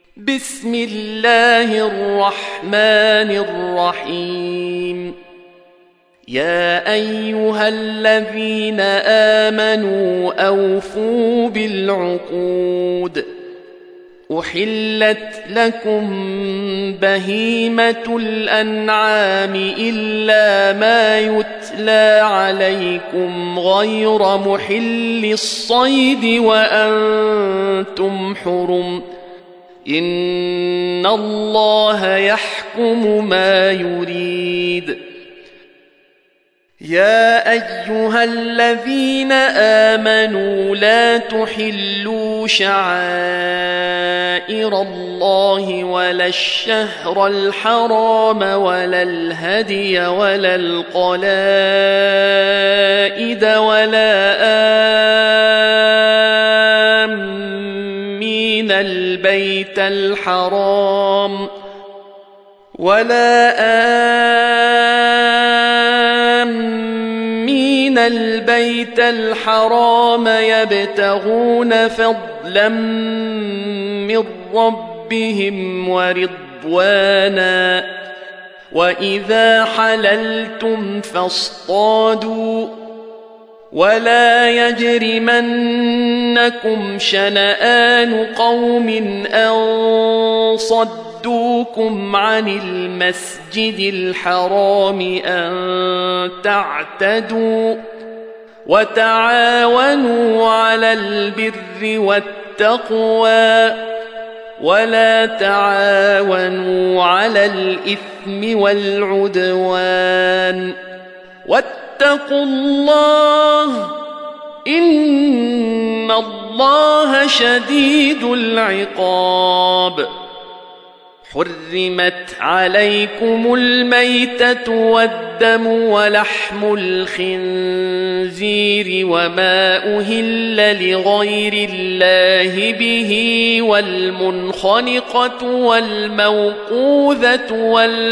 بسم الله الرحمن الرحيم. يا أيها الذين آمنوا أوفوا بالعقود. أحلت لكم بهيمة الأنعام إلا ما يتلى عليكم غير محل الصيد وأنتم حرم. إن الله يحكم ما يريد. يا أيها الذين آمنوا لا تحلوا شعائر الله ولا الشهر الحرام ولا الهدي ولا القلائد ولا آمين البيت الحرام يبتغون فضلا من ربهم ورضوانا. وإذا حللتم فاصطادوا ولا يجرمنكم شنآن قوم أن صدوكم عن المسجد الحرام أن تعتدوا. وتعاونوا على البر والتقوى ولا تعاونوا على الإثم والعدوان. واتقوا الله إن الله شديد العقاب. حرمت عليكم الميتة والدم ولحم الخنزير وما أهل لغير الله به والمنخنقة والموقوذة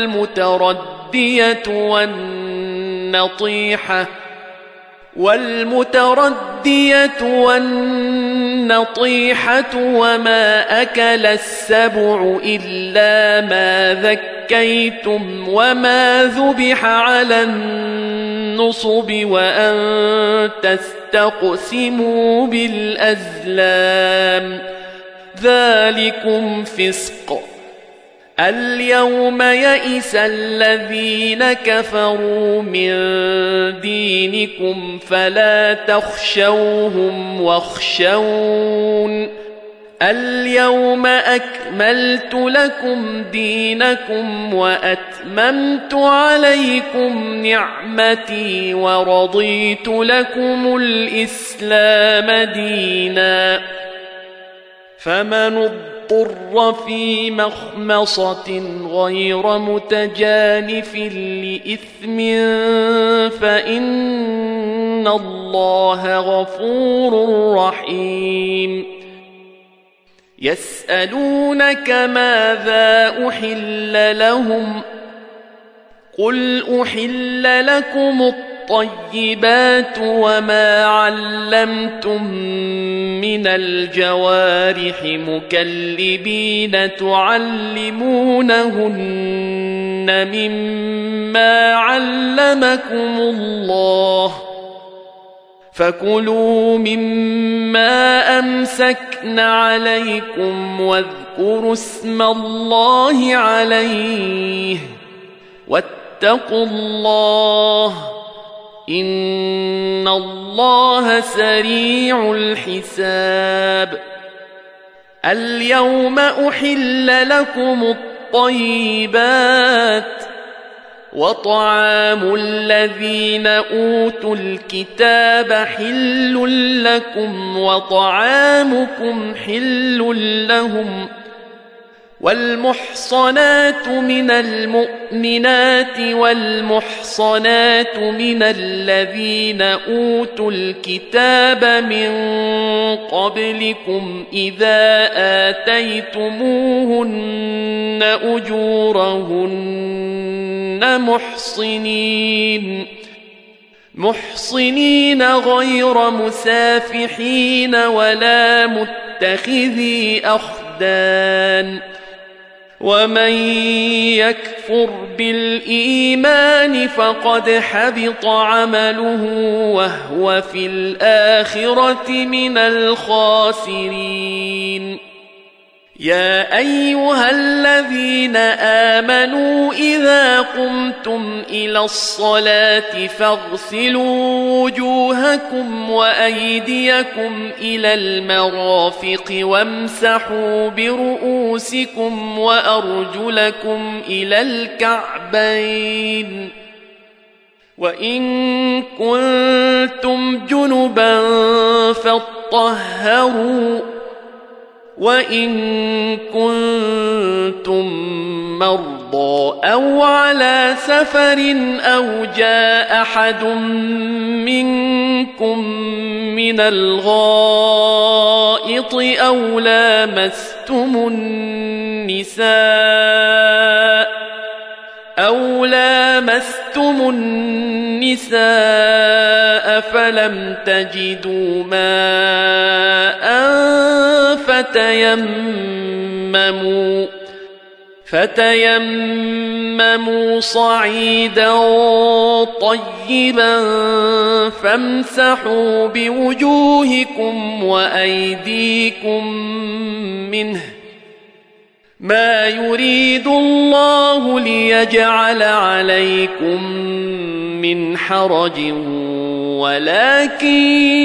والمتردية والنطيحة وما أكل السبع إلا ما ذكيتم وما ذبح على النصب وأن تستقسموا بالأزلام ذلكم فسق. اليوم يئس الذين كفروا من دينكم فلا تخشوهم واخشون. اليوم أكملت لكم دينكم وأتممت عليكم نعمتي ورضيت لكم الإسلام دينا. فمن اضطر في مخمصة غير متجانف لإثم فإن الله غفور رحيم. يسألونك ماذا أحل لهم قل أحل لكم الطيبات وما علمتم من الجوارح مكلبين تعلمونهن مما علمكم الله فكلوا مما أمسكن عليكم واذكروا اسم الله عليه واتقوا الله إن الله سريع الحساب. اليوم أحل لكم الطيبات وطعام الذين أوتوا الكتاب حل لكم وطعامكم حل لهم. والمحصنات من المؤمنات والمحصنات من الذين أوتوا الكتاب من قبلكم إذا آتيتموهن أجورهن محصنين غير مسافحين ولا متخذي أخدان الوحدان ومن يكفر بالإيمان فقد حبط عمله وهو في الآخرة من الخاسرين يا أيها الذين آمنوا إذا قمتم إلى الصلاة فاغسلوا وجوهكم وأيديكم إلى المرافق وامسحوا برؤوسكم وأرجلكم إلى الكعبين وإن كنتم جنبا فاطهروا وإن كنتم مرضى أو على سفر أو جاء أحد منكم من الغائط أو لامستم النساء فلم تجدوا ماء فتيمموا صعيدا طيبا فامسحوا بوجوهكم وأيديكم منه ما يريد الله ليجعل عليكم من حرج ولكن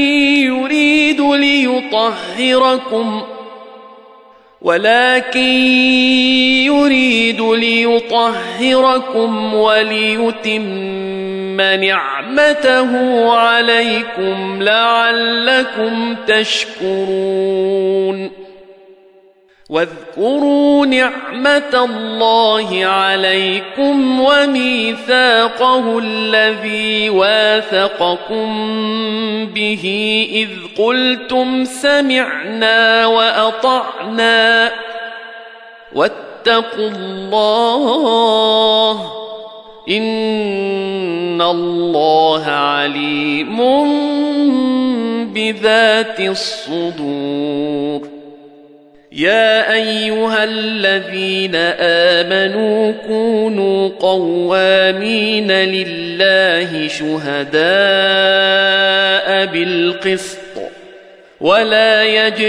يريد ليطهركم وليتم نعمته عليكم لعلكم تشكرون واذكروا نعمة الله عليكم وميثاقه الذي واثقكم به إذ قلتم سمعنا وأطعنا واتقوا الله إن الله عليم بذات الصدور يا أيها الذين آمنوا كونوا قوامين لله شهداء بالقسط ولا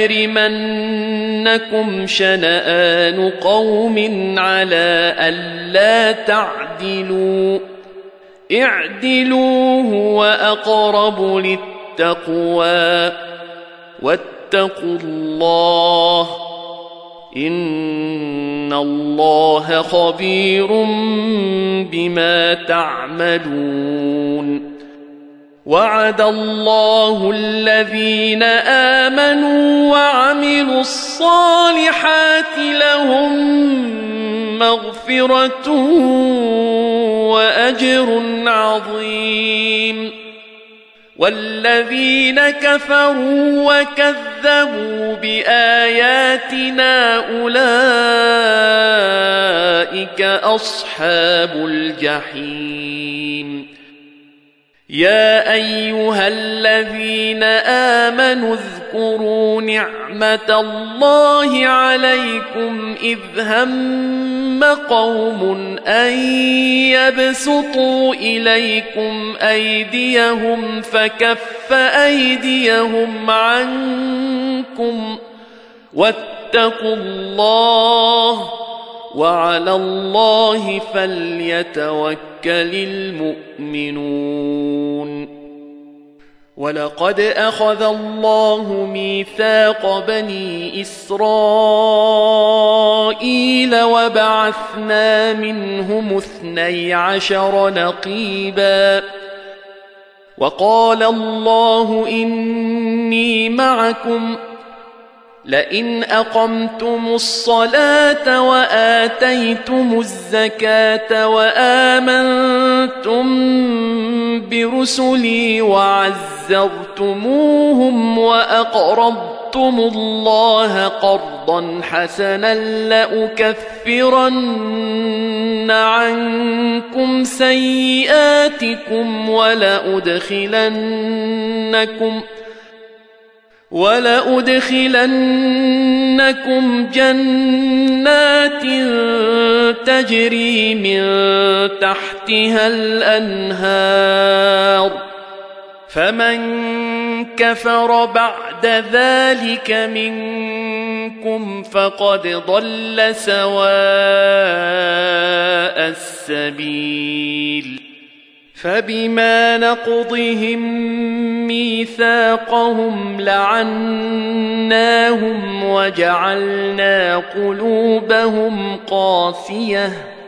يجرمنكم شنآن قوم على ألا تعدلوا اعدلوا هو أقرب للتقوى واتقوا الله إن الله خبير بما تعملون وعد الله الذين آمنوا وعملوا الصالحات لهم مغفرة وأجر عظيم والذين كفروا وكذبوا بآياتنا أولئك أصحاب الجحيم يا أيها الذين آمنوا اذكروا نعمة الله عليكم إذ هم قوم أن يبسطوا إليكم أيديهم فكف أيديهم عنكم واتقوا الله وعلى الله فليتوكل المؤمنون ولقد أخذ الله ميثاق بني إسرائيل وبعثنا منهم 12 نقيبا وقال الله إني معكم لئن أقمتم الصلاة وآتيتم الزكاة وآمنتم برسلي وعزرتموهم وأقرضتم الله قرضا حسنا لأكفرن عنكم سيئاتكم ولأدخلنكم جنات تجري من تحتها الأنهار فمن كفر بعد ذلك منكم فقد ضل سواء السبيل فبما نقضهم ميثاقهم لعناهم وجعلنا قلوبهم قاسية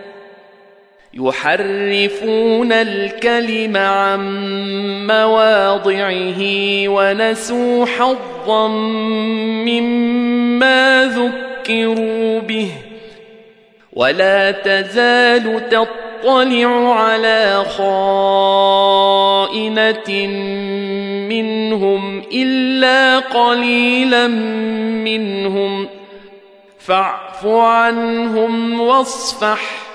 يحرفون الكلم عن مواضعه ونسوا حظا مما ذكروا به ولا تزال تطلع على خائنة منهم إلا قليلا منهم فاعف عنهم واصفح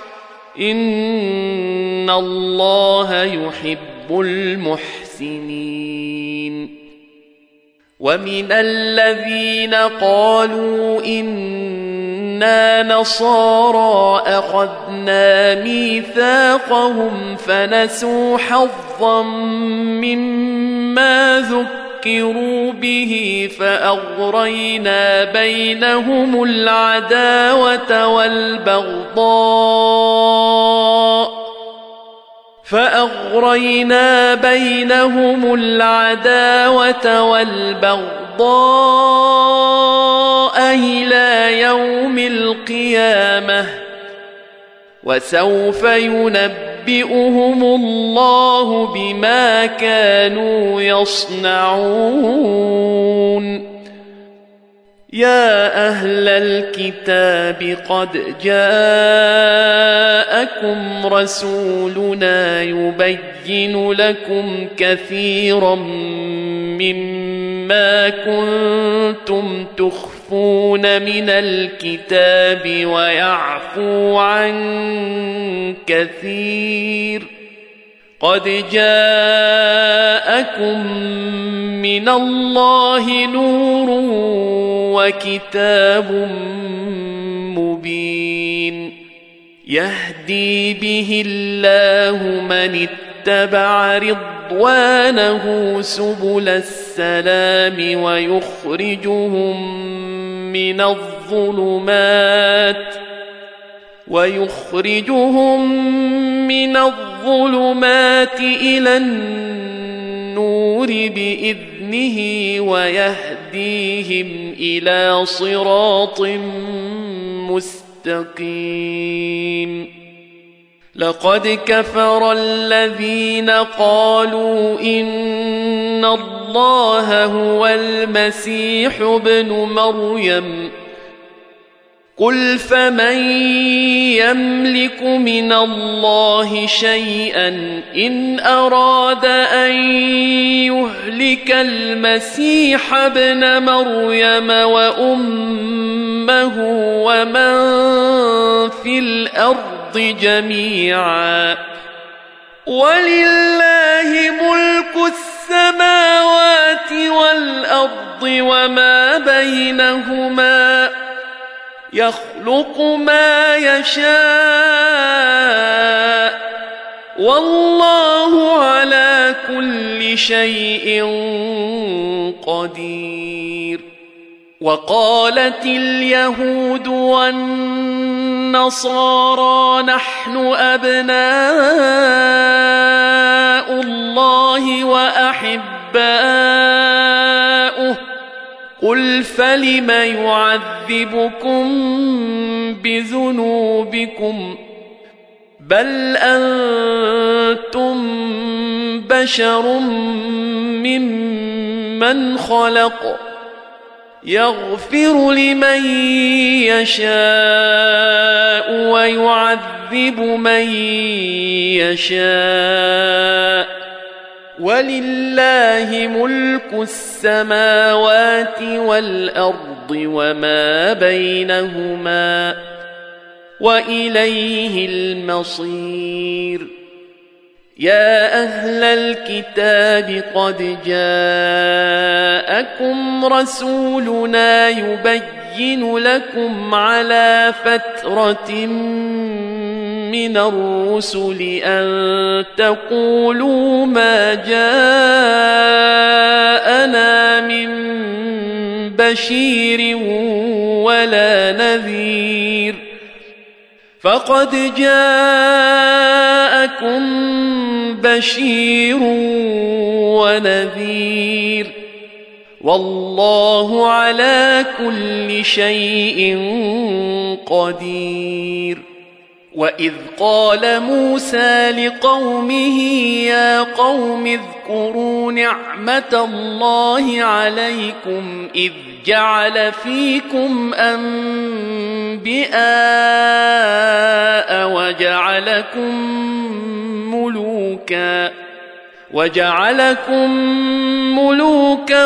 إن الله يحب المحسنين ومن الذين قالوا إنا نصارى أخذنا ميثاقهم فنسوا حظا مما ذكروا به فأغرينا بينهم العداوة والبغضاء إلى يوم القيامة وسوف ينبئهم الله بما كانوا يصنعون يا أهل الكتاب قد جاءكم رسولنا يبين لكم كثيرا مما كنتم تخفون من الكتاب ويعفو عن كثير قد جاءكم من الله نور وكتاب مبين يهدي به الله من اتبع رضوانه سبل السلام ويخرجهم من الظلمات إلى النور بإذنه ويهديهم إلى صراط مستقيم لقد كفر الذين قالوا إن الله هو المسيح ابن مريم قل فمن يملك من الله شيئا إن أراد أن يهلك المسيح ابن مريم وأمه ومن في الأرض جميعا ولله ملك السماوات والأرض وما بينهما يخلق ما يشاء والله على كل شيء قدير وقالت اليهود والنصارى نحن أبناء الله وأحباؤه قل فلم يعذبكم بذنوبكم بل أنتم بشر ممن خلق يغفر لمن يشاء ويعذب من يشاء ولله ملك السماوات والأرض وما بينهما وإليه المصير يا أهل الكتاب قد جاءكم رسولنا يبين لكم على فترة من الرسل أن تقولوا ما جاءنا من بشير ولا نذير فقد جاءكم بشير ونذير والله على كل شيء قدير. وإذ قال موسى لقومه يا قوم اذكروا نعمة الله عليكم إذ جعل فيكم أنبياء وجعلكم ملوكا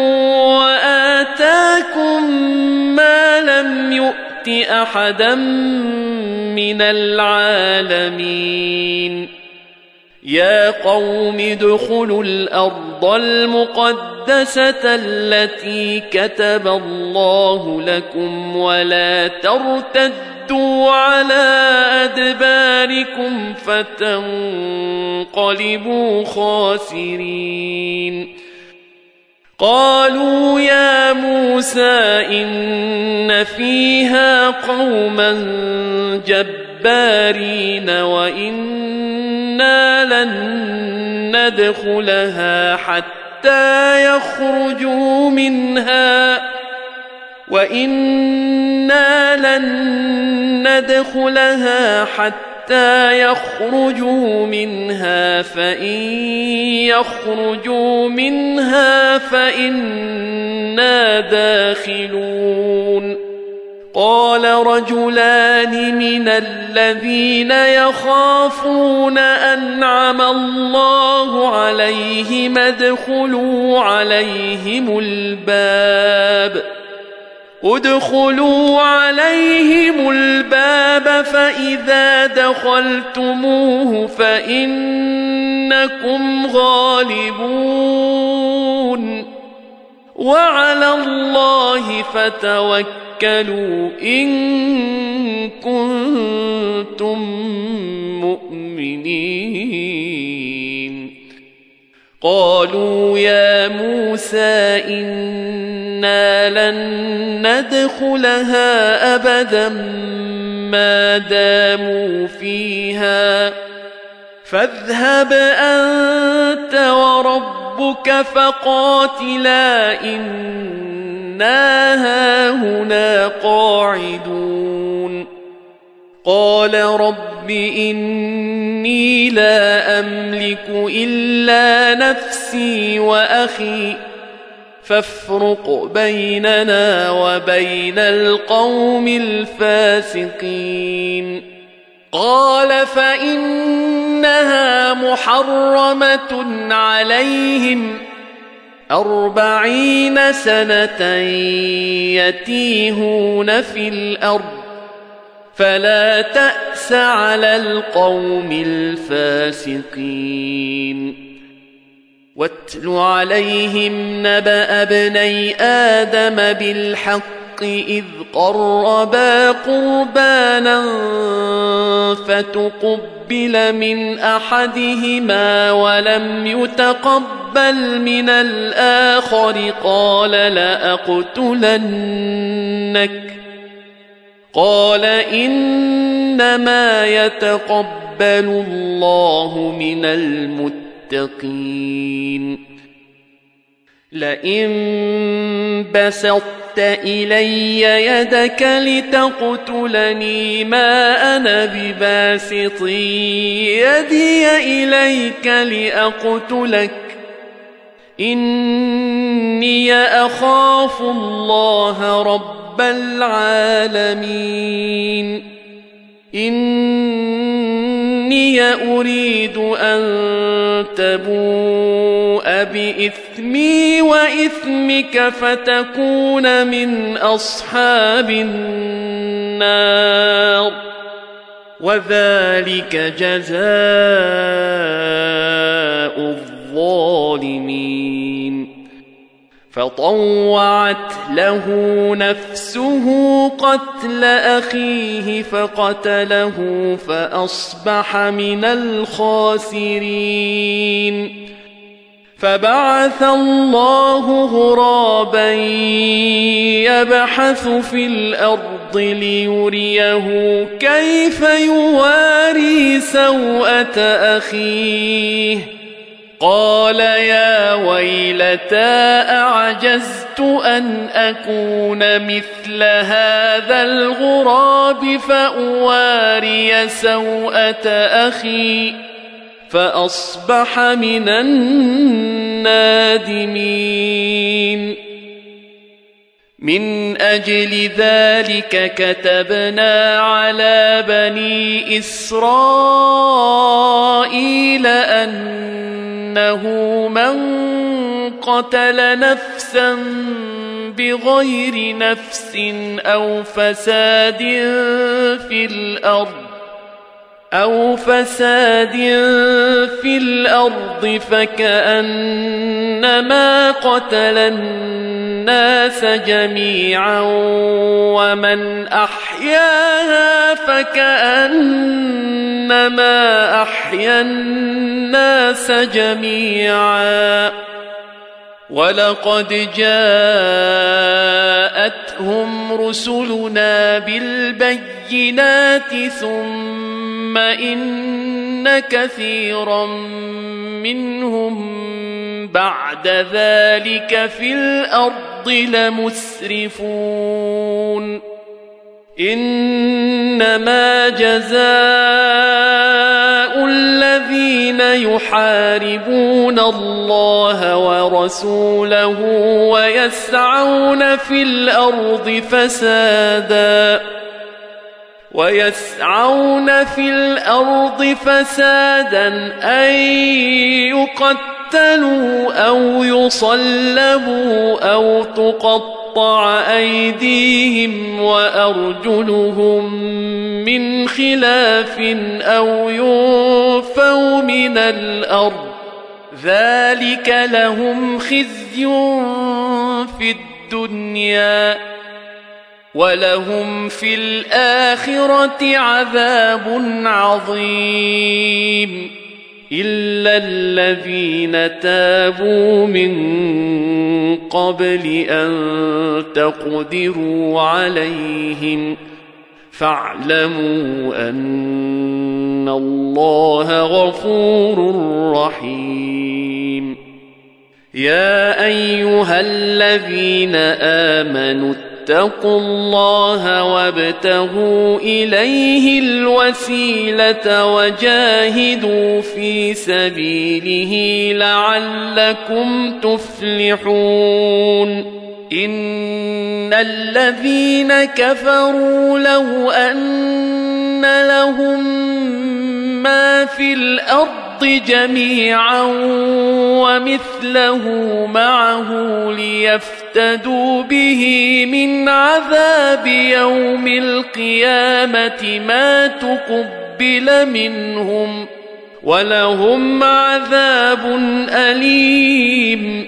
وآتاكم ما لم يؤت أحدا من العالمين. يا قوم ادخلوا الأرض المقدسة التي كتب الله لكم ولا ترتدوا على أدباركم فتنقلبوا خاسرين. قالوا يا موسى إن فيها قوما جبارين وإنا لن ندخلها حتى يخرجوا منها فإن يخرجوا منها فإنا داخلون. قال رجلان من الذين يخافون أنعم الله عليهم ادخلوا عليهم الباب فإذا دخلتموه فإنكم غالبون وعلى الله فتوكلوا إن كنتم مؤمنين. قالوا يا موسى إنا لن ندخلها أبدا ما داموا فيها فاذهب أنت وربك فقاتلا إنا هاهنا قاعدون. قال رب إني لا أملك إلا نفسي وأخي فافرق بيننا وبين القوم الفاسقين. قال فإنها محرمة عليهم 40 سنة يتيهون في الأرض فلا تأس على القوم الفاسقين. واتل عليهم نبأ ابني آدم بالحق إذ قربا قربانا فتقبل من أحدهما ولم يتقبل من الآخر قال لأقتلنك قال إنما يتقبل الله من المتقين. لئن بسطت إلي يدك لتقتلني ما أنا بباسط يدي إليك لأقتلك إني أخاف الله رب العالمين. إني أريد أن تبوء بإثمي وإثمك فتكون من أصحاب النار. وذلك جزاء الظالمين فطوعت له نفسه قتل أخيه فقتله فأصبح من الخاسرين فبعث الله غرابا يبحث في الأرض ليريه كيف يواري سوءة أخيه قال يا ويلتى أعجزت أن أكون مثل هذا الغراب فأواري سوءة أخي فأصبح من النادمين من أجل ذلك كتبنا على بني إسرائيل أنه من قتل نفسا بغير نفس أو فساد في الأرض فكأنما قتل الناس جميعا ومن أحياها فكأنما أحيا الناس جميعا ولقد جاءتهم رسلنا بالبينات ثم إن كثيرا منهم بعد ذلك في الأرض لمسرفون إنما جزاء الذين يحاربون الله ورسوله ويسعون في الأرض فسادا أن يقتلوا أو يصلبوا أو تقطع أيديهم وأرجلهم من خلاف أو ينفوا من الأرض ذلك لهم خزي في الدنيا ولهم في الآخرة عذاب عظيم إلا الذين تابوا من قبل أن تقدروا عليهم فاعلموا أن الله غفور رحيم يا أيها الذين آمنوا اتقوا الله وابتغوا إليه الوسيلة وجاهدوا في سبيله لعلكم تفلحون إن الذين كفروا لو أن لهم ما في الأرض جميعا ومثله معه ليفتدوا به من عذاب يوم القيامة ما تقبل منهم ولهم عذاب أليم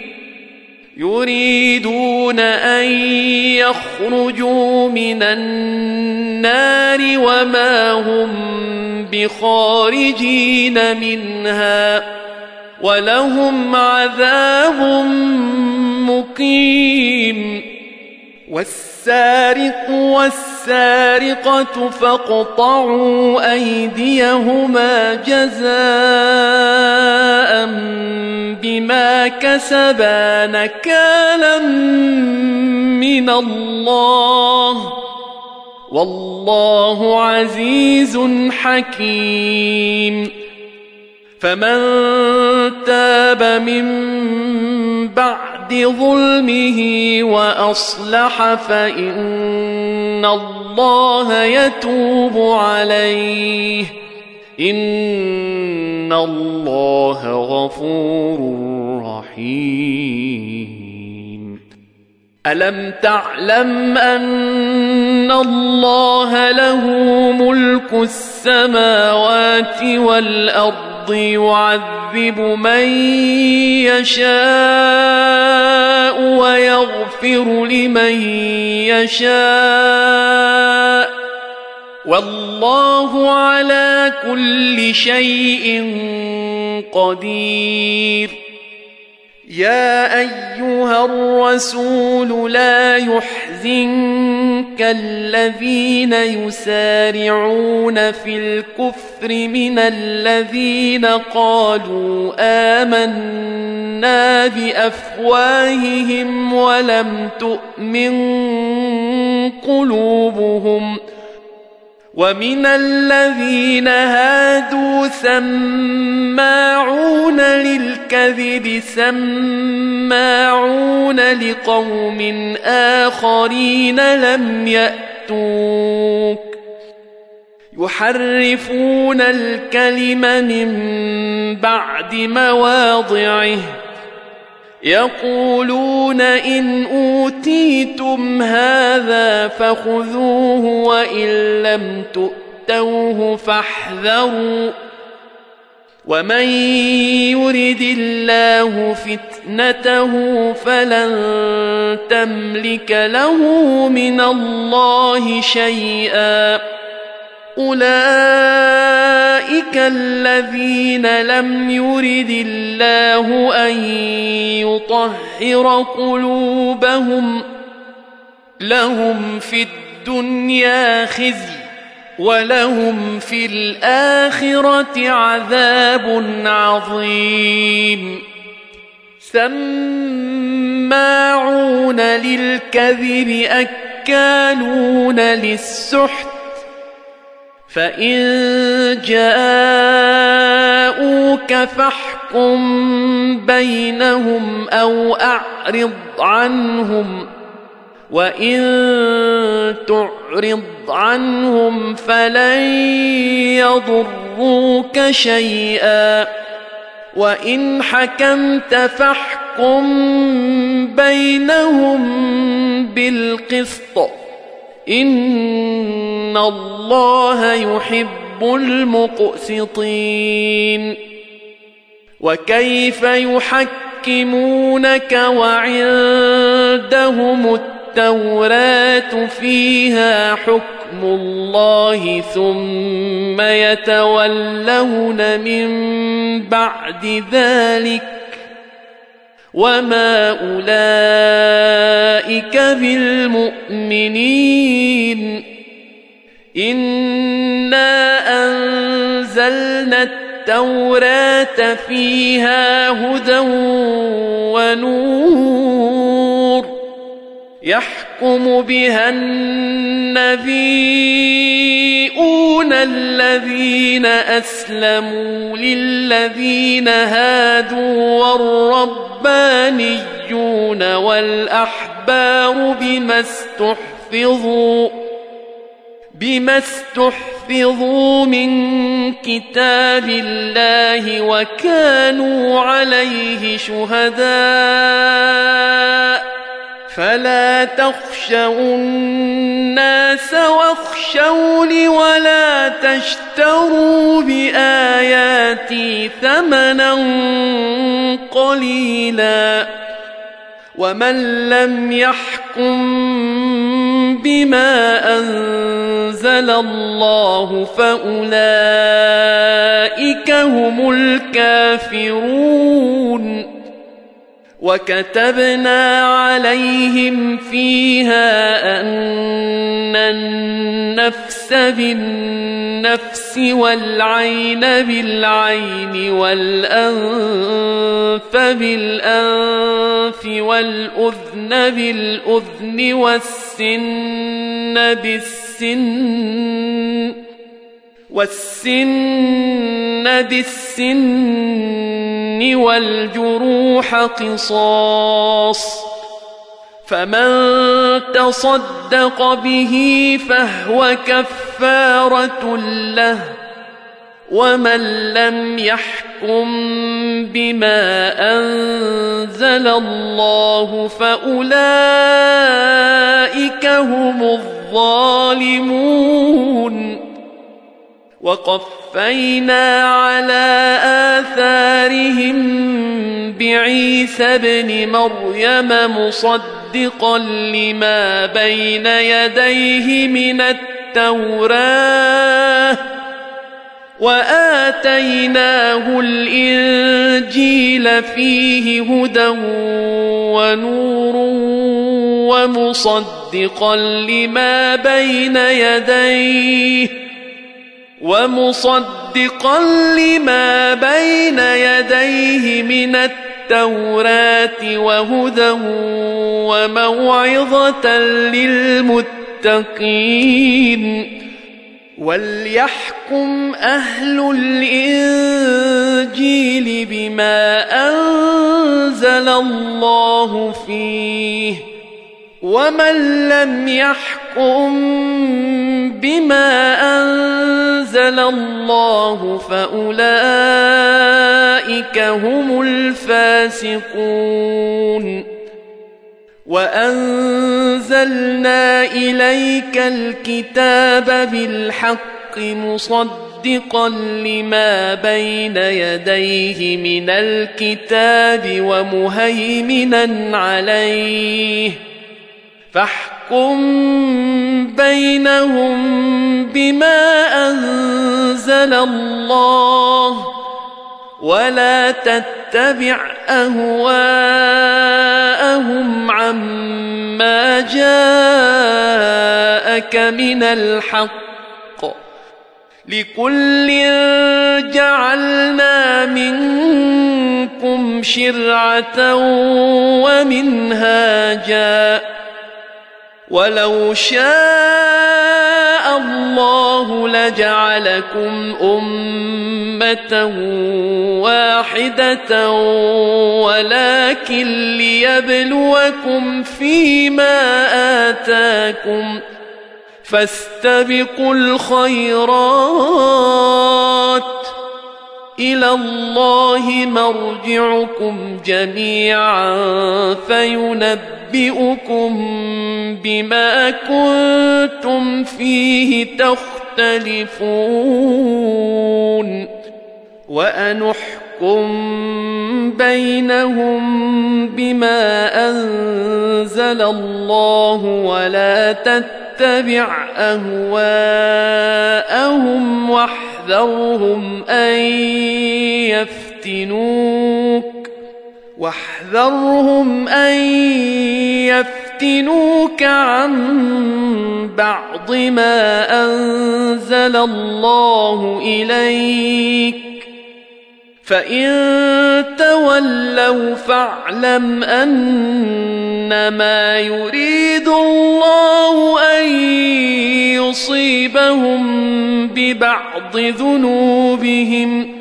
يريدون أن يخرجوا من النار وما هم بخارجين منها ولهم عذاب مقيم والسارق والسارقة فاقطعوا أيديهما جزاء بما كسبا نكالا من الله والله عزيز حكيم فمن تاب من بعد ظلمه وأصلح فإن الله يتوب عليه إن الله غفور رحيم ألم تعلم أن الله له ملك السماوات والأرض يعذب من يشاء ويغفر لمن يشاء والله على كل شيء قدير. يا أيها الرسول لا يحزنك الذين يسارعون في الكفر من الذين قالوا آمنا بأفواههم ولم تؤمن قلوبهم ومن الذين هادوا سماعون للكذب سماعون لقوم آخرين لم يأتوك يحرفون الكلم من بعد مواضعه يقولون إن أوتيتم هذا فخذوه وإن لم تؤتوه فاحذروا ومن يرد الله فتنته فلن تملك له من الله شيئا. أولئك الذين لم يرد الله أن يطهر قلوبهم لهم في الدنيا خزي ولهم في الآخرة عذاب عظيم. سماعون للكذب أكالون للسحت فإن جاءوك فاحكم بينهم أو أعرض عنهم وإن تعرض عنهم فلن يضروك شيئا وإن حكمت فاحكم بينهم بالقسط إن الله يحب المقسطين. وكيف يحكمونك وعندهم التوراة فيها حكم الله ثم يتولون من بعد ذلك وما أولئك بالمؤمنين. إنا أنزلنا التوراة فيها هدى ونور يحكم بها النبيون الذين أسلموا للذين هادوا والربانيون والأحبار بما استحفظوا من كتاب الله وكانوا عليه شهداء فلا تخشوا الناس واخشوني ولا تشتروا بآياتي ثمنا قليلا ومن لم يحكم بما أنزل الله فأولئك هم الكافرون. وكتبنا عليهم فيها أن النفس بالنفس والعين بالعين والأنف بالأنف والأذن بالأذن والسن بالسن والجروح قصاص فمن تصدق به فهو كفارة له ومن لم يحكم بما أنزل الله فأولئك هم الظالمون. وقفينا على آثارهم بعيسى ابن مريم مصدقا لما بين يديه من التوراة وآتيناه الإنجيل فيه هدى ونور ومصدقا لما بين يديه من التوراة وهدى وموعظة للمتقين. وليحكم أهل الإنجيل بما أنزل الله فيه، ومن لم يحكم بما أنزل الله فأولئك هم الفاسقون. وأنزلنا إليك الكتاب بالحق مصدقا لما بين يديه من الكتاب ومهيمنا عليه، فاحكم بينهم بما أنزل الله ولا تتبع أهواءهم عما جاءك من الحق، لكل جعلنا منكم شرعة ومنهاجا، ولو شاء الله لجعلكم أمة واحدة ولكن ليبلوكم فيما آتاكم، فاستبقوا الخيرات، إلى الله مرجعكم جميعا فينبئكم بما كنتم فيه تختلفون. وأنحكم بينهم بما أنزل الله ولا تتبع أهواءهم واحذرهم أن يفتنوك عن بعض ما أنزل الله إليك، فإن تولوا فاعلم أنما يريد الله أن يصيبهم ببعض ذنوبهم،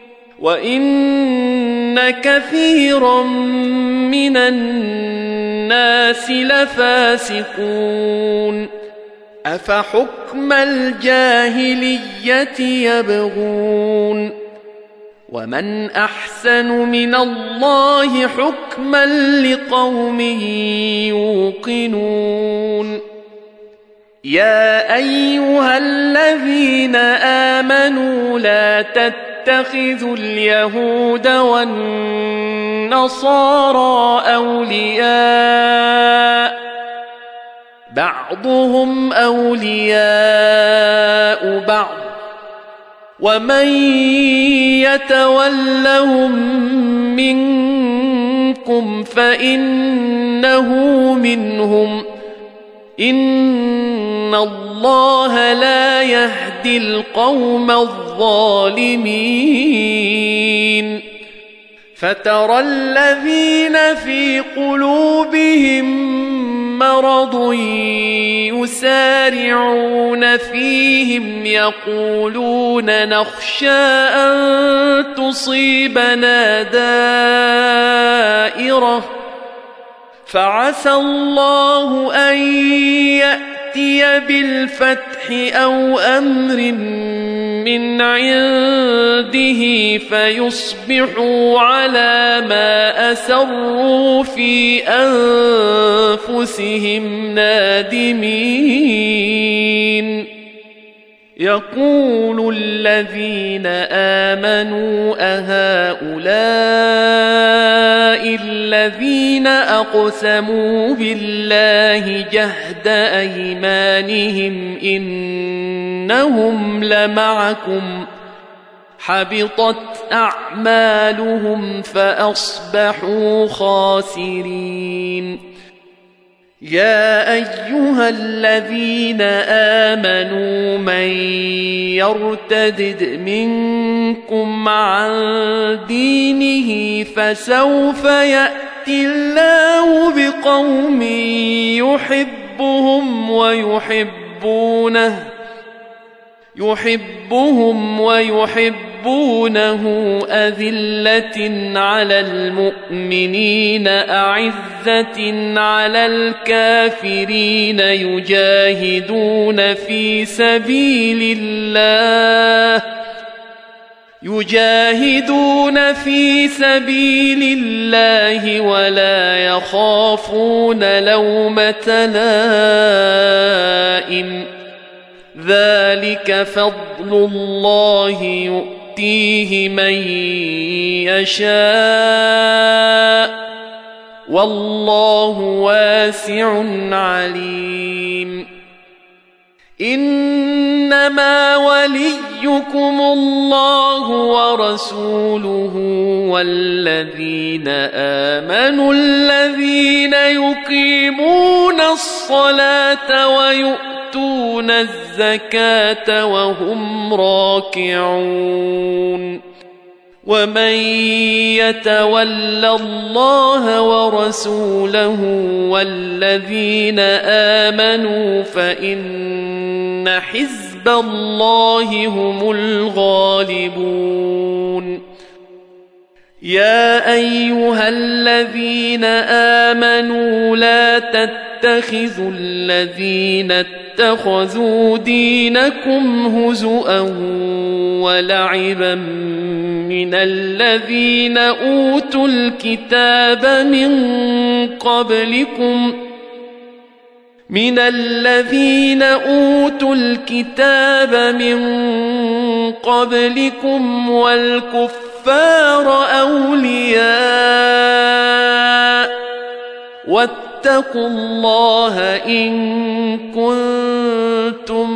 وإن كثيرا من الناس لفاسقون. أفحكم الجاهلية يبغون، ومن أحسن من الله حكما لقوم يوقنون. يا أيها الذين آمنوا لا تتخذوا اليهود والنصارى أولياء، بعضهم أولياء بعض، ومن يتولهم منكم فإنه منهم، إن الله لا يهدي القوم الظالمين. فترى الذين في قلوبهم مرض يسارعون فيهم يقولون نخشى أن تصيبنا دائرة، فعسى الله أن يأتي بالفتح أو أمر من عنده فيصبحوا على ما أسروا في أنفسهم نادمين يقول الذين آمنوا أهؤلاء الذين أقسموا بالله جهد أيمانهم إنهم لمعكم حبطت أعمالهم فأصبحوا خاسرين يا أيها الذين آمنوا من يرتد منكم عن دينه فسوف يأتي الله بقوم يحبهم ويحبونه أذلة على المؤمنين أعزة على الكافرين يجاهدون في سبيل الله ولا يخافون لومة لائم ذلك فضل الله يؤتيه من يشاء والله واسع عليم إنما وليكم الله ورسوله والذين آمنوا الذين يقيمون الصلاة ويؤتون الزكاة وهم راكعون ومن يتول الله ورسوله والذين آمنوا فإن حزب الله هم الغالبون يا أيها الذين آمنوا لا تتخذوا الذين اتخذوا دينكم هزؤا ولعبا من الذين أوتوا الكتاب من قبلكم والكفار أولياء واتقوا الله إن كنتم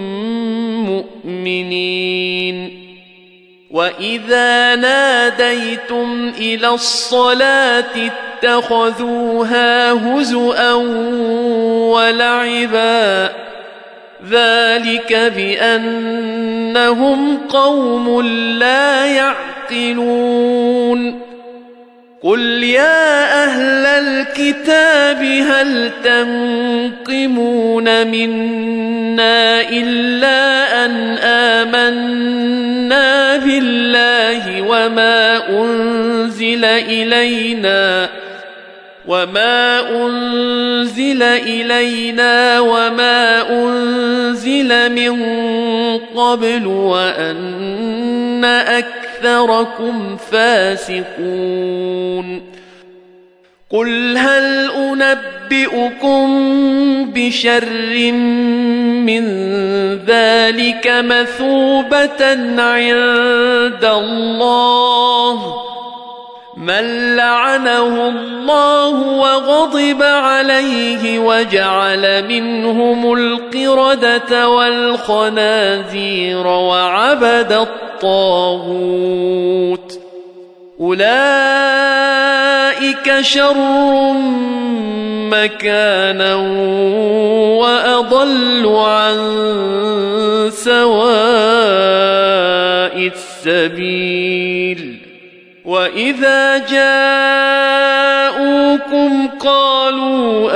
مؤمنين وإذا ناديتم إلى الصلاة اتخذوها هزؤا ولعبا ذلك بأنهم قوم لا يعقلون قل يا أهل الكتاب هل تنقمون منا إلا أن آمنا بالله وما أنزل إلينا وما أنزل من قبل وأن أكثركم فاسقون قل هل أنبئكم بشر من ذلك مثوبة عند الله من لعنه الله وغضب عليه وجعل منهم القردة والخنازير وعبد الطاغوت أولئك شر مكانا وأضل عن سواء السبيل وإذا جاءوكم قالوا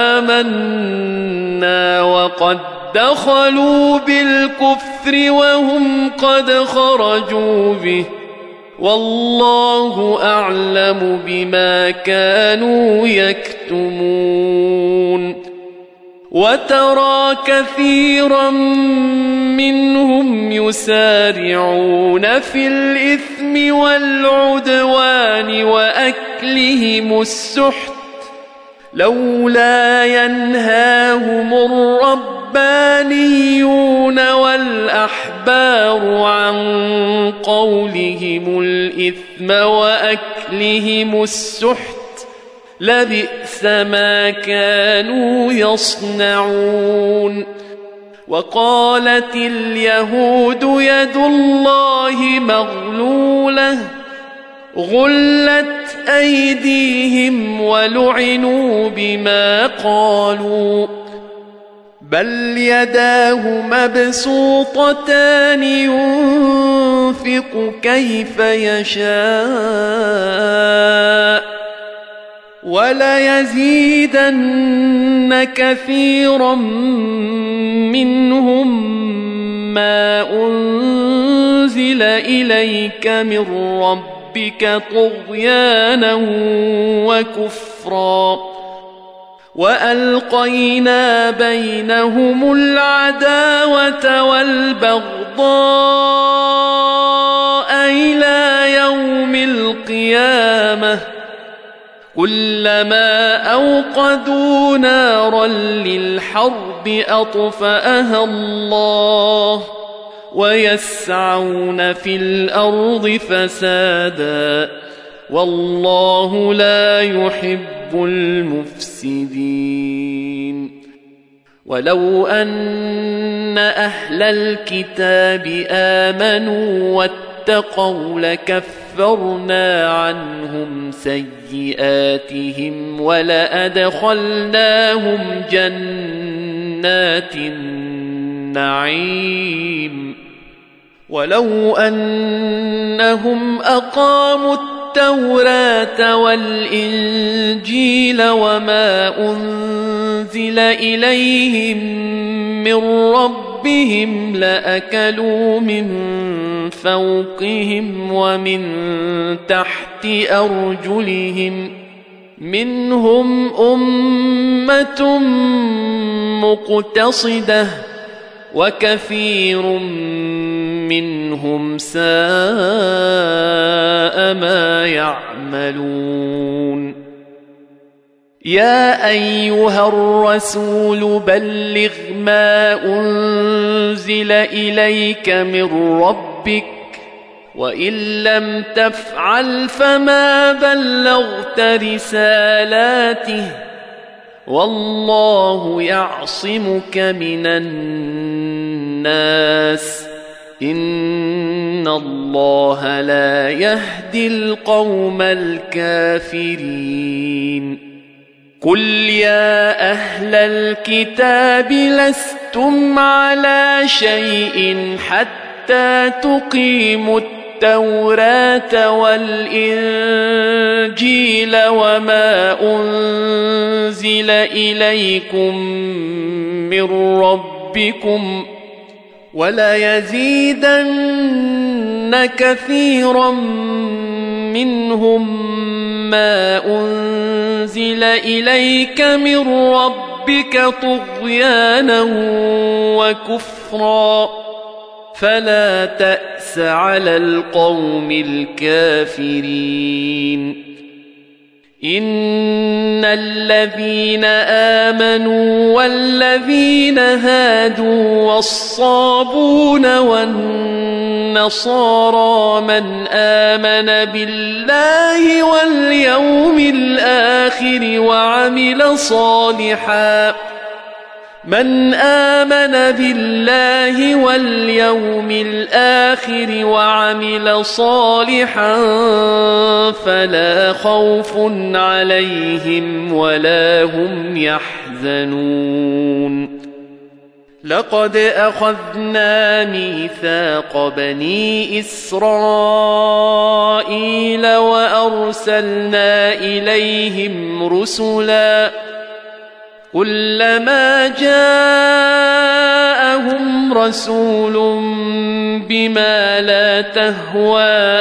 آمنا وقد دخلوا بالكفر وهم قد خرجوا به والله أعلم بما كانوا يكتمون وترى كثيرا منهم يسارعون في الإثم والعدوان وأكلهم السحت لولا ينهاهم الربانيون والأحبار عن قولهم الإثم وأكلهم السحت لبئس ما كانوا يصنعون. وقالت اليهود يد الله مغلولة غلت أيديهم ولعنوا بما قالوا بل يداه مبسوطتان ينفق كيف يشاء وليزيدن كثيرا منهم ما أنزل إليك من ربك طغيانا وكفرا وألقينا بينهم العداوة والبغضاء إلى يوم القيامة كلما أوقدوا نارا للحرب أطفأها الله ويسعون في الأرض فسادا والله لا يحب المفسدين. ولو أن أهل الكتاب آمنوا واتقوا لكفرنا عنهم سيئاتهم ولأدخلناهم جنات النعيم. ولو أنهم أقاموا التوراة والإنجيل وما أنزل إليهم من ربهم لأكلوا من فوقهم ومن تحت أرجلهم منهم أمة مقتصدة وكثير منهم ساء ما يعملون. يا أيها الرسول بلغ ما أنزل إليك من ربك وإن لم تفعل فما بلغت رسالاته والله يعصمك من الناس إن الله لا يهدي القوم الكافرين. قل يا أهل الكتاب لستم على شيء حتى تقيموا التوراة والإنجيل وما أنزل إليكم من ربكم وليزيدن كثيرا منهم ما أنزل إليك من ربك طغيانا وكفرا فلا تأس على القوم الكافرين. إن الذين آمنوا والذين هادوا والصابون والنصارى من آمن بالله واليوم الآخر وعمل صالحا فلا خوف عليهم ولا هم يحزنون. لقد أخذنا ميثاق بني إسرائيل وأرسلنا إليهم رسلا كلما جاءهم رسول بما لا تهوى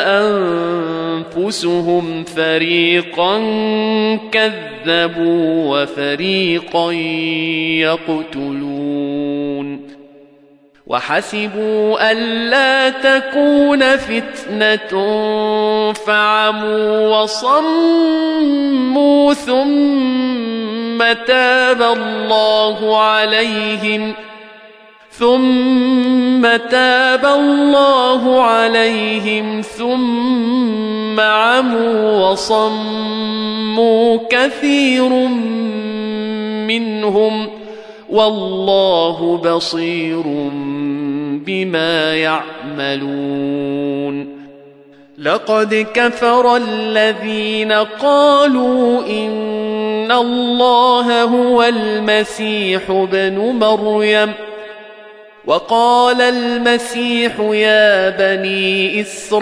أنفسهم فريقا كذبوا وفريقا يقتلون. وحسبوا ألا تكون فتنة فعموا وصموا ثم تاب الله عليهم ثم عموا وصموا كثير منهم والله بصير بما يعملون لقد كفر الذين قالوا إن الله هو المسيح ابن مريم وقال المسيح يا بني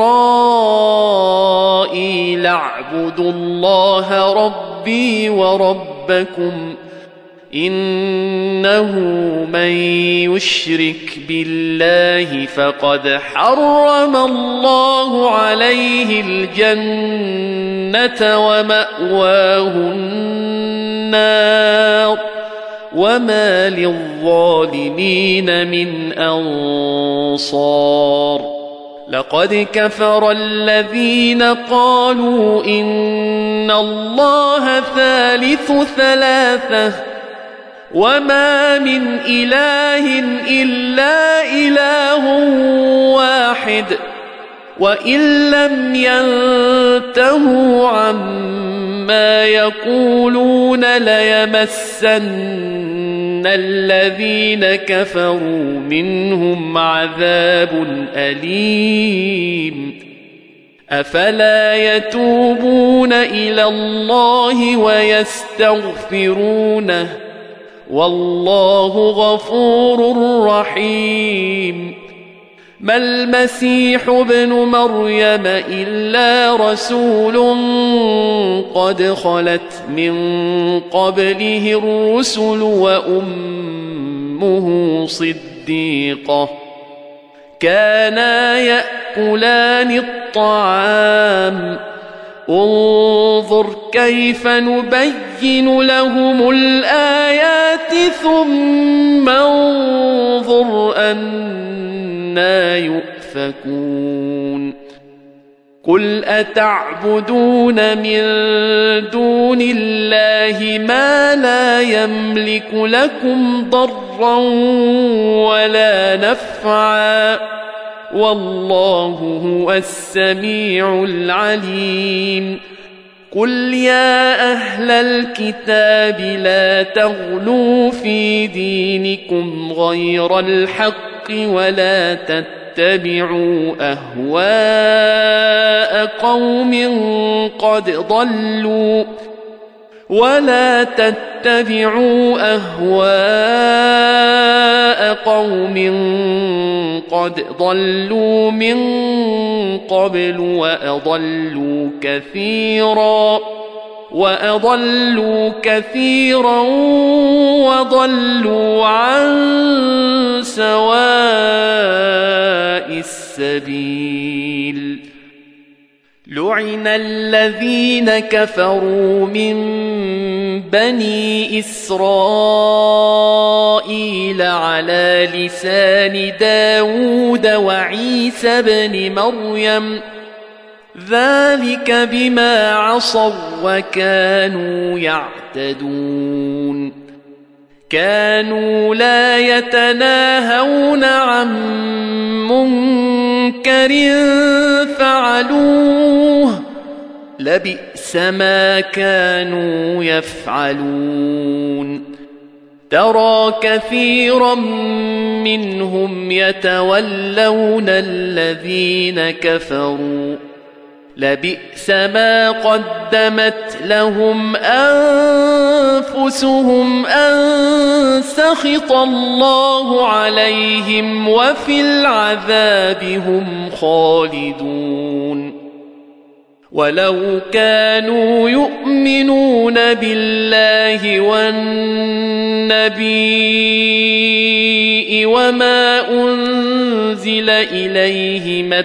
إسرائيل اعبدوا الله ربي وربكم إنه من يشرك بالله فقد حرم الله عليه الجنة ومأواه النار وما للظالمين من أنصار لقد كفر الذين قالوا إن الله ثالث ثلاثة وما من إله إلا إله واحد وإن لم ينتهوا عما يقولون ليمسن الذين كفروا منهم عذاب أليم أفلا يتوبون إلى الله ويستغفرونه والله غفور رحيم ما المسيح ابن مريم إلا رسول قد خلت من قبله الرسل وأمه صديقة كانا يأكلان الطعام انظر كيف نبين لهم الآيات ثم انظر أنى يؤفكون قل أتعبدون من دون الله ما لا يملك لكم ضرا ولا نفعا والله هو السميع العليم قل يا أهل الكتاب لا تغلوا في دينكم غير الحق ولا تتبعوا أهواء قوم قد ضلوا من قبل وأضلوا كثيرا وضلوا عن سواء السبيل لعن الذين كفروا من بني إسرائيل على لسان داود وعيسى بن مريم ذلك بما عصوا وكانوا يعتدون كانوا لا يتناهون عن منكر فعلوه لبئس ما كانوا يفعلون ترى كثيرا منهم يتولون الذين كفروا لبئس ما قدمت لهم أنفسهم أن سخط الله عليهم وفي العذاب هم خالدون ولو كانوا يؤمنون بالله والنبي وما أنزل إليه ما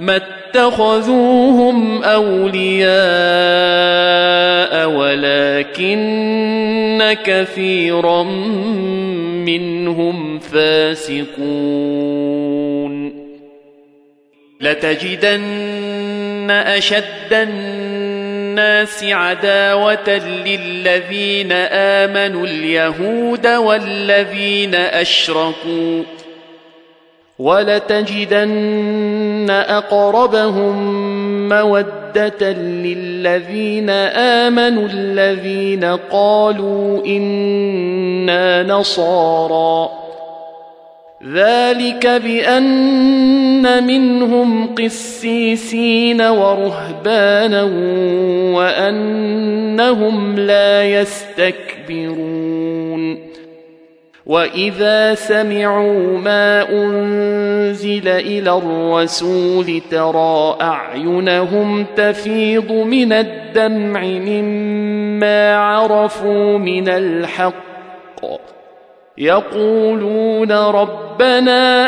ما اتخذوهم أولياء ولكن كثيرا منهم فاسقون لتجدن أشد الناس عداوة للذين آمنوا اليهود والذين أشركوا ولتجدن أقربهم مودة للذين آمنوا الذين قالوا إنا نصارى ذلك بأن منهم قسيسين ورهبانا وأنهم لا يستكبرون وإذا سمعوا ما أنزل إلى الرسول ترى أعينهم تفيض من الدمع مما عرفوا من الحق يقولون ربنا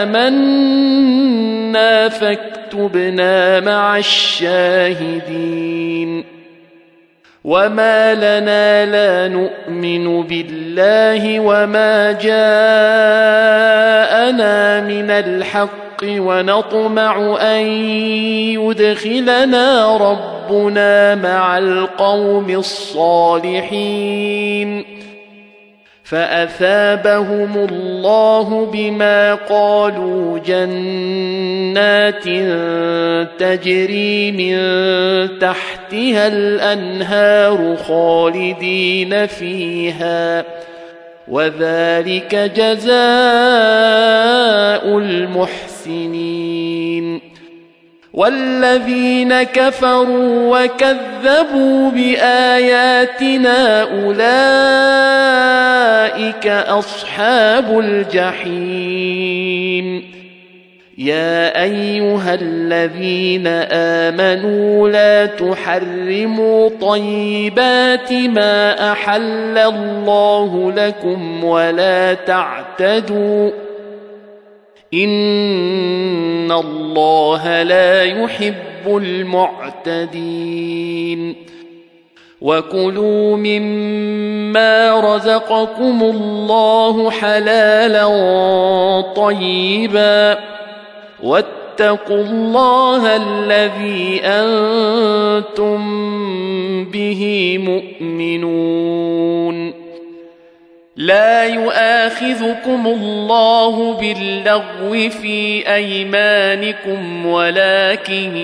آمنا فاكتبنا مع الشاهدين وما لنا لا نؤمن بالله وما جاءنا من الحق ونطمع أن يدخلنا ربنا مع القوم الصالحين فأثابهم الله بما قالوا جنات تجري من تحتها الأنهار خالدين فيها وذلك جزاء المحسنين والذين كفروا وكذبوا بآياتنا أولئك أصحاب الجحيم يا أيها الذين آمنوا لا تحرموا طيبات ما أحل الله لكم ولا تعتدوا إن الله لا يحب المعتدين وكلوا مما رزقكم الله حلالا طيبا واتقوا الله الذي أنتم به مؤمنون لا يؤاخذكم الله باللغو في أيمانكم ولكن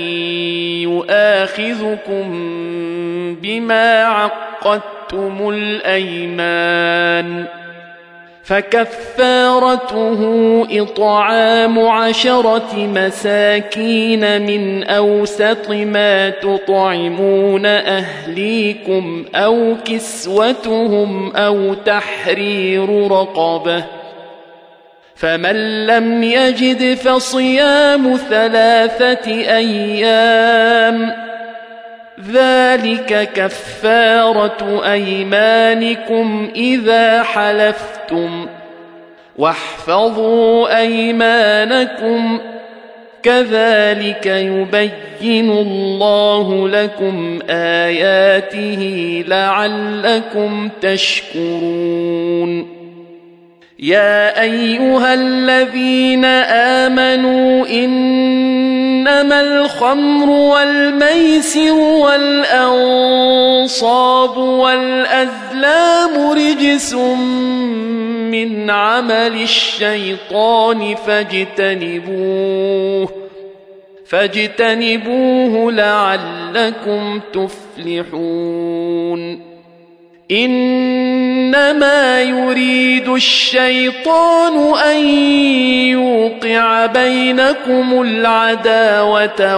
يؤاخذكم بما عقدتم الأيمان فكفارته إطعام 10 مساكين من أوسط ما تطعمون أهليكم أو كسوتهم أو تحرير رقبة فمن لم يجد فصيام 3 أيام ذلك كفارة أيمانكم إذا حلفتم واحفظوا أيمانكم كذلك يبين الله لكم آياته لعلكم تشكرون يا أيها الذين آمنوا إنما الخمر والميسر والأنصاب والأزلام رجس من عمل الشيطان فاجتنبوه لعلكم تفلحون إنما يريد الشيطان أن يوقع بينكم العداوة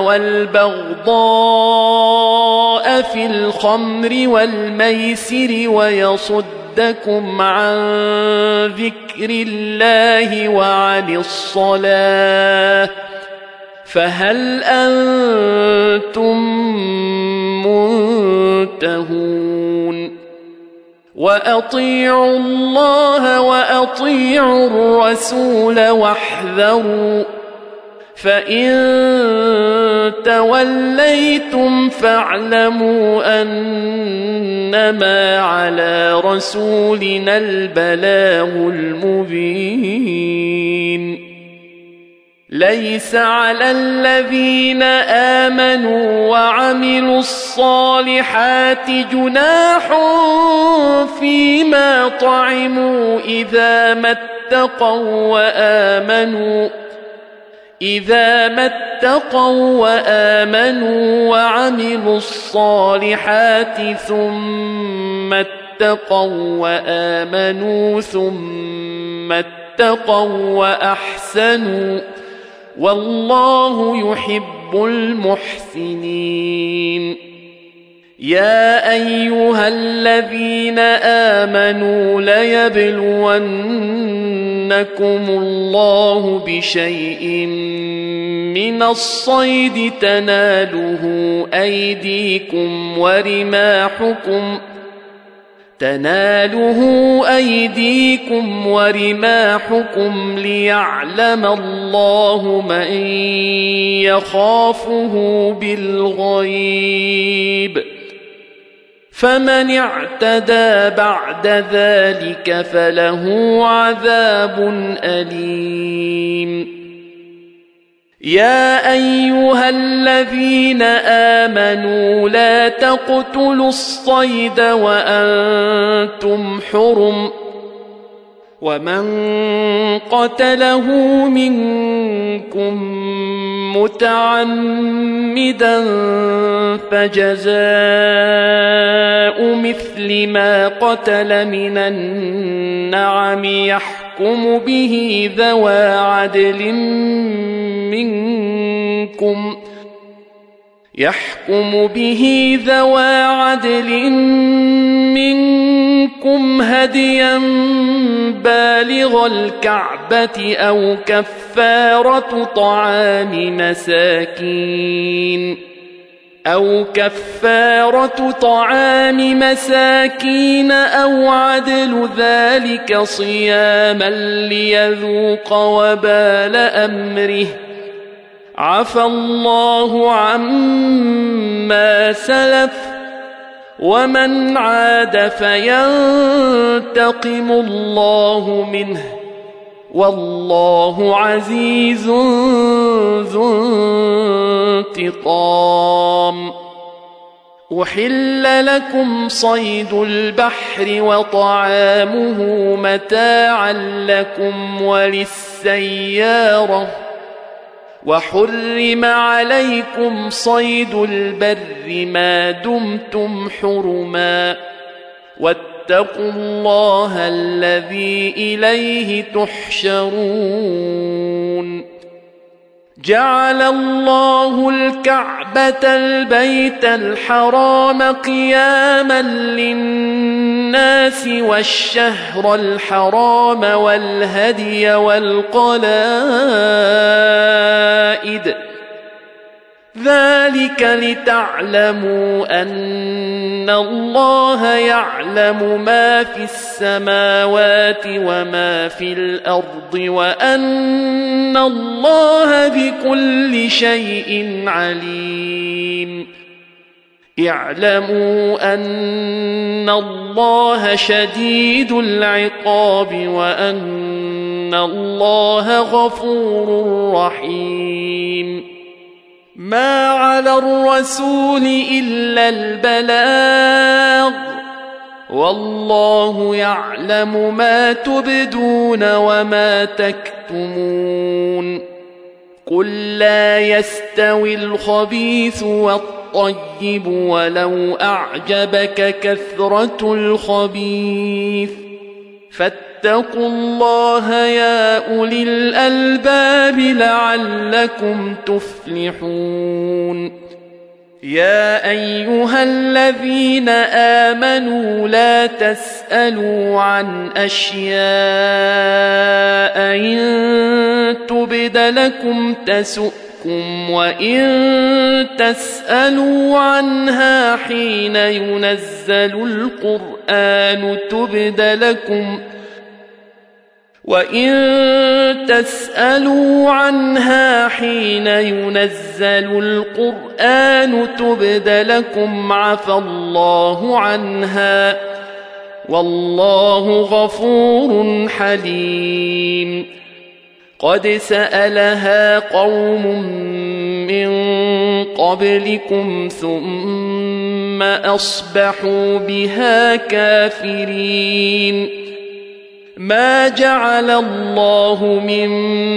والبغضاء في الخمر والميسر ويصدكم عن ذكر الله وعن الصلاة فهل أنتم منتهون وأطيعوا الله وأطيعوا الرسول واحذروا فإن توليتم فاعلموا أنما على رسولنا البلاغ المبين ليس على الذين آمنوا وعملوا الصالحات جناح فيما طعموا إذا ما اتقوا وآمنوا وعملوا الصالحات ثم اتقوا وآمنوا ثم اتقوا وأحسنوا والله يحب المحسنين يا أيها الذين آمنوا ليبلونكم الله بشيء من الصيد تناله أيديكم ورماحكم ليعلم الله من يخافه بالغيب فمن اعتدى بعد ذلك فله عذاب أليم يا أيها الذين آمنوا لا تقتلوا الصيد وأنتم حرم ومن قتله منكم متعمدا فجزاء مثل ما قتل من النعم يحكم به ذوى عدل منكم هديا بالغ الكعبة أو كفارة طعام مساكين أو عدل ذلك صياما ليذوق وبال أمره عفى الله عما سلف ومن عاد فينتقم الله منه والله عزيز ذو انتقام أحل لكم صيد البحر وطعامه متاعا لكم وللسيارة وحرم عليكم صيد البر ما دمتم حرما واتقوا الله الذي إليه تحشرون جعل الله الكعبة البيت الحرام قياما للناس والشهر الحرام والهدي والقلائد ذلك لتعلموا أن الله يعلم ما في السماوات وما في الأرض وأن الله بكل شيء عليم اعلموا أن الله شديد العقاب وأن الله غفور رحيم ما على الرسول إلا البلاغ والله يعلم ما تبدون وما تكتمون قل لا يستوي الخبيث والطيب ولو أعجبك كثرة الخبيث فاتقوا الله يا أولي الألباب لعلكم تفلحون يا أيها الذين آمنوا لا تسألوا عن أشياء إن تبد لكم تسؤكم وإن تسألوا عنها حين ينزل القرآن وإن تسألوا عنها حين ينزل القرآن تبد لكم عفى الله عنها والله غفور حليم قد سألها قوم من قبلكم ثم أصبحوا بها كافرين ما جعل الله من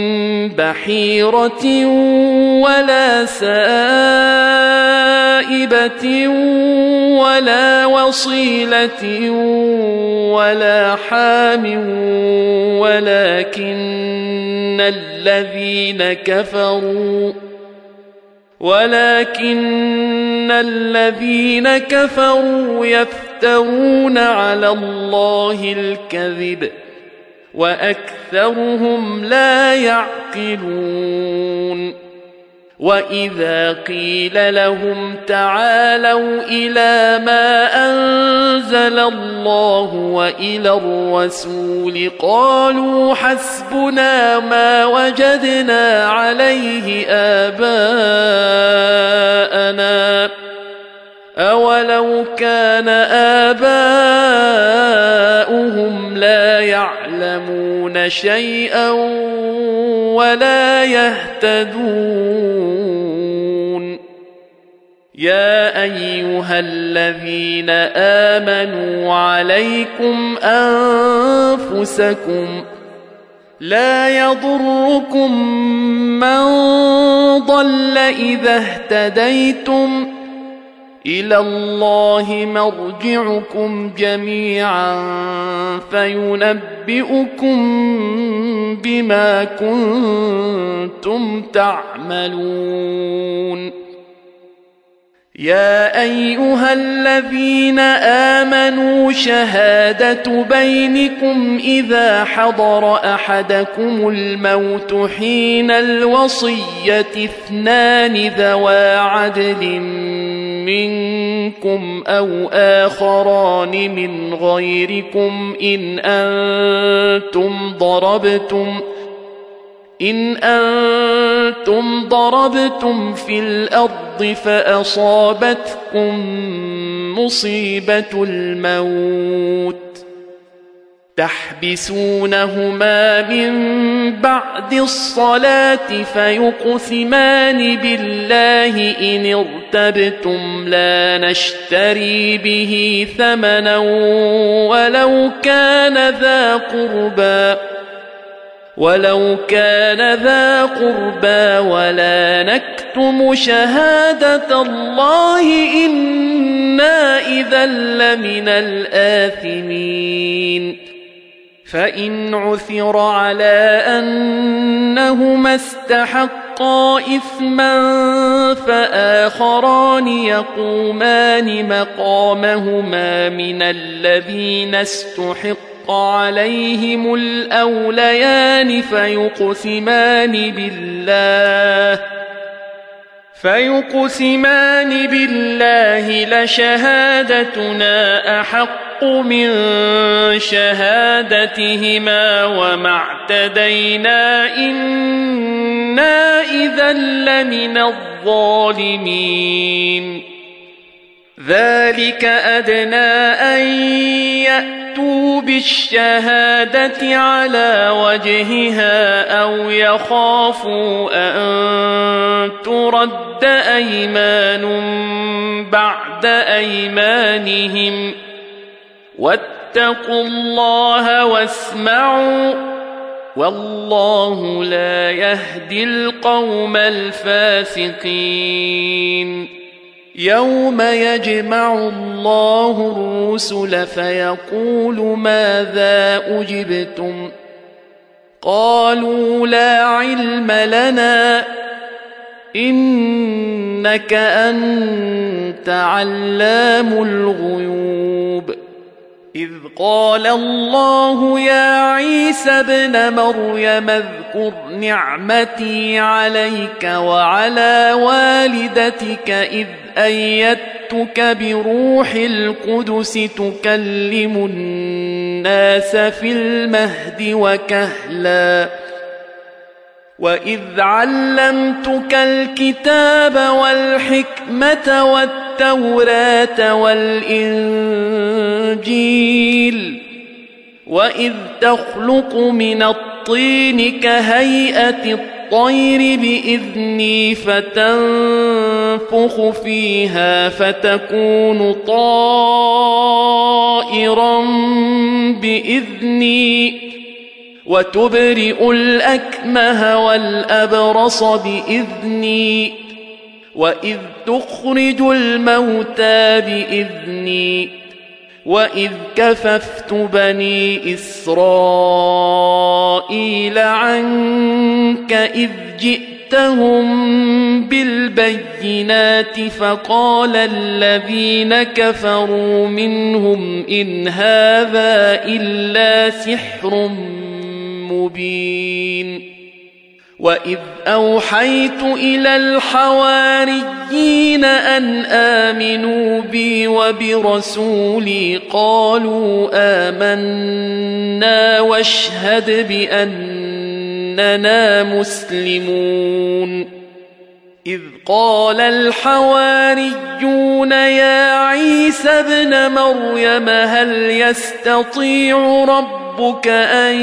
بحيرة ولا سائبة ولا وصيلة ولا حام ولكن الذين كفروا يفترون على الله الكذب وأكثرهم لا يعقلون وإذا قيل لهم تعالوا إلى ما أنزل الله وإلى الرسول قالوا حسبنا ما وجدنا عليه آباءنا أولو كان آباؤهم لا يعلمون شيئا ولا يهتدون يا أيها الذين آمنوا عليكم أنفسكم لا يضركم من ضل إذا اهتديتم إلى الله مرجعكم جميعا فينبئكم بما كنتم تعملون يا أيها الذين آمنوا شهادة بينكم إذا حضر أحدكم الموت حين الوصية اثنان ذوى عدل منكم أو آخران من غيركم إن أنتم ضربتم في الأرض فأصابتكم مصيبة الموت تحبسونهما من بعد الصلاة فيقسمان بالله إن ارتبتم لا نشتري به ثمنا ولو كان ذا قربى ولا نكتم شهادة الله إنا إذا لمن الآثمين فإن عثر على أنهما استحقا إثما فآخران يقومان مقامهما من الذين استحق عليهم الأوليان فيقسمان بالله لشهادتنا أحق من شهادتهما وما اعتدينا إنا إذا لمن الظالمين ذلك أدنى أن يأتوا بالشهادة على وجهها أو يخافوا أن ترد أيمان بعد أيمانهم واتقوا الله واسمعوا والله لا يهدي القوم الفاسقين يوم يجمع الله الرسل فيقول ماذا أجبتم قالوا لا علم لنا إنك أنت علام الغيوب إذ قال الله يا عيسى ابن مريم اذكر نعمتي عليك وعلى والدتك إذ أيدتك بروح القدس تكلم الناس في المهد وكهلا وإذ علمتك الكتاب والحكمة والتوراة والإنجيل وإذ تخلق من الطين كهيئة الطير بإذني فتنفخ فيها فتكون طائرا بإذني وتبرئ الأكمه والأبرص بإذني وإذ تخرج الموتى بإذني وإذ كففت بني إسرائيل عنك إذ جئتهم بالبينات فقال الذين كفروا منهم إن هذا إلا سحر مبين وإذ أوحيت إلى الحواريين أن آمنوا بي وبرسولي قالوا آمنا واشهد بأننا مسلمون إذ قال الحواريون يا عيسى ابن مريم هل يستطيع ربك أن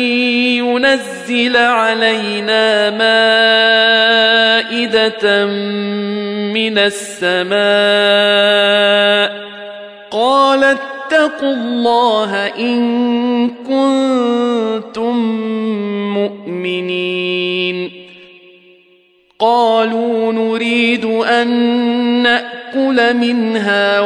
ينزل علينا مائدة من السماء قال اتقوا الله إن كنتم مؤمنين قالوا نريد أن نأكل منها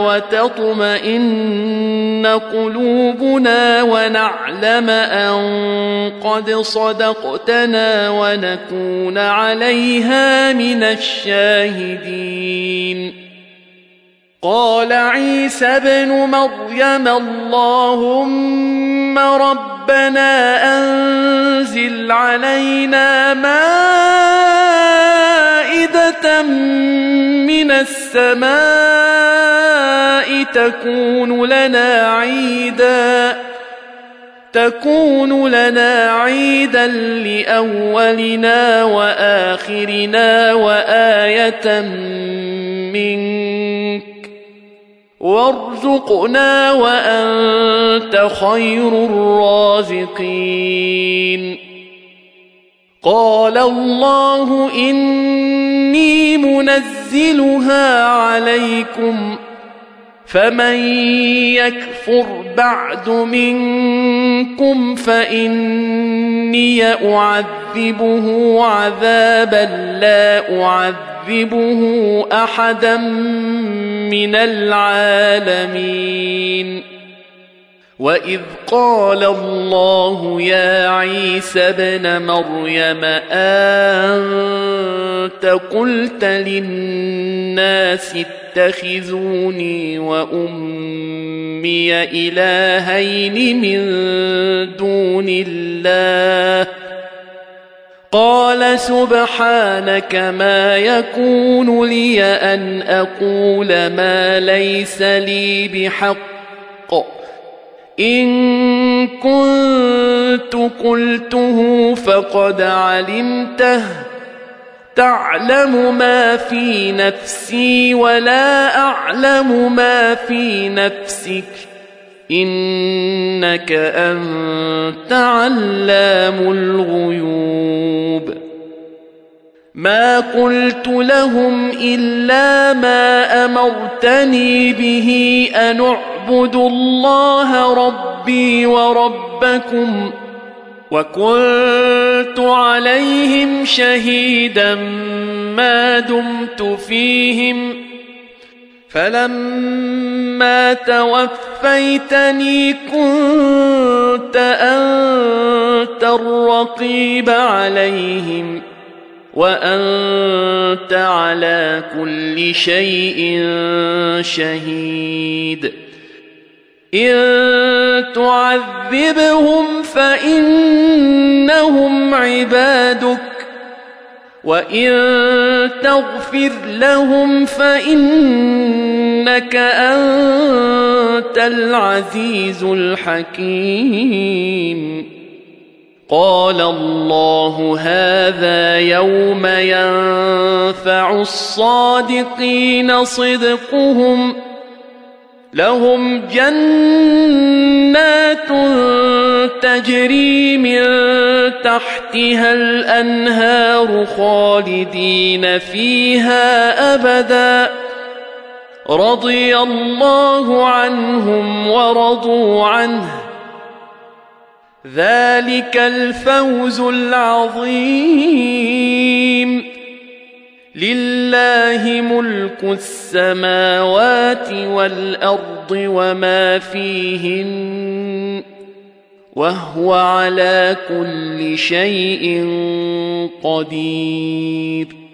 وتطمئن قلوبنا ونعلم أن قد صدقتنا ونكون عليها من الشاهدين قال عيسى ابن مريم اللهم ربنا أنزل علينا مائدة من السماء تكون لنا عيدا لأولنا وآخرنا وآية منك وارزقنا وأنت خير الرازقين قال الله إني منزلها عليكم فمن يكفر بعد منكم فإني أعذبه عذابا لا أعذبه أحدا من العالمين وإذ قال الله يا عيسى ابن مريم أنت قلت للناس اتخذوني وأمي إلهين من دون الله قال سبحانك ما يكون لي أن أقول ما ليس لي بحق إن كنت قلته فقد علمته تعلم ما في نفسي ولا أعلم ما في نفسك إنك أنت علام الغيوب ما قلت لهم إلا ما أمرتني به أن اعبدوا الله ربي وربكم وكنت عليهم شهيدا ما دمت فيهم فلما توفيتني كنت أنت الرقيب عليهم وأنت على كل شيء شهيد إن تعذبهم فإنهم عبادك وإن تغفر لهم فإنك أنت العزيز الحكيم قال الله هذا يوم ينفع الصادقين صدقهم لهم جنات تجري من تحتها الأنهار خالدين فيها أبدا رضي الله عنهم ورضوا عنه ذلك الفوز العظيم لله ملك السماوات والأرض وما فيهن وهو على كل شيء قدير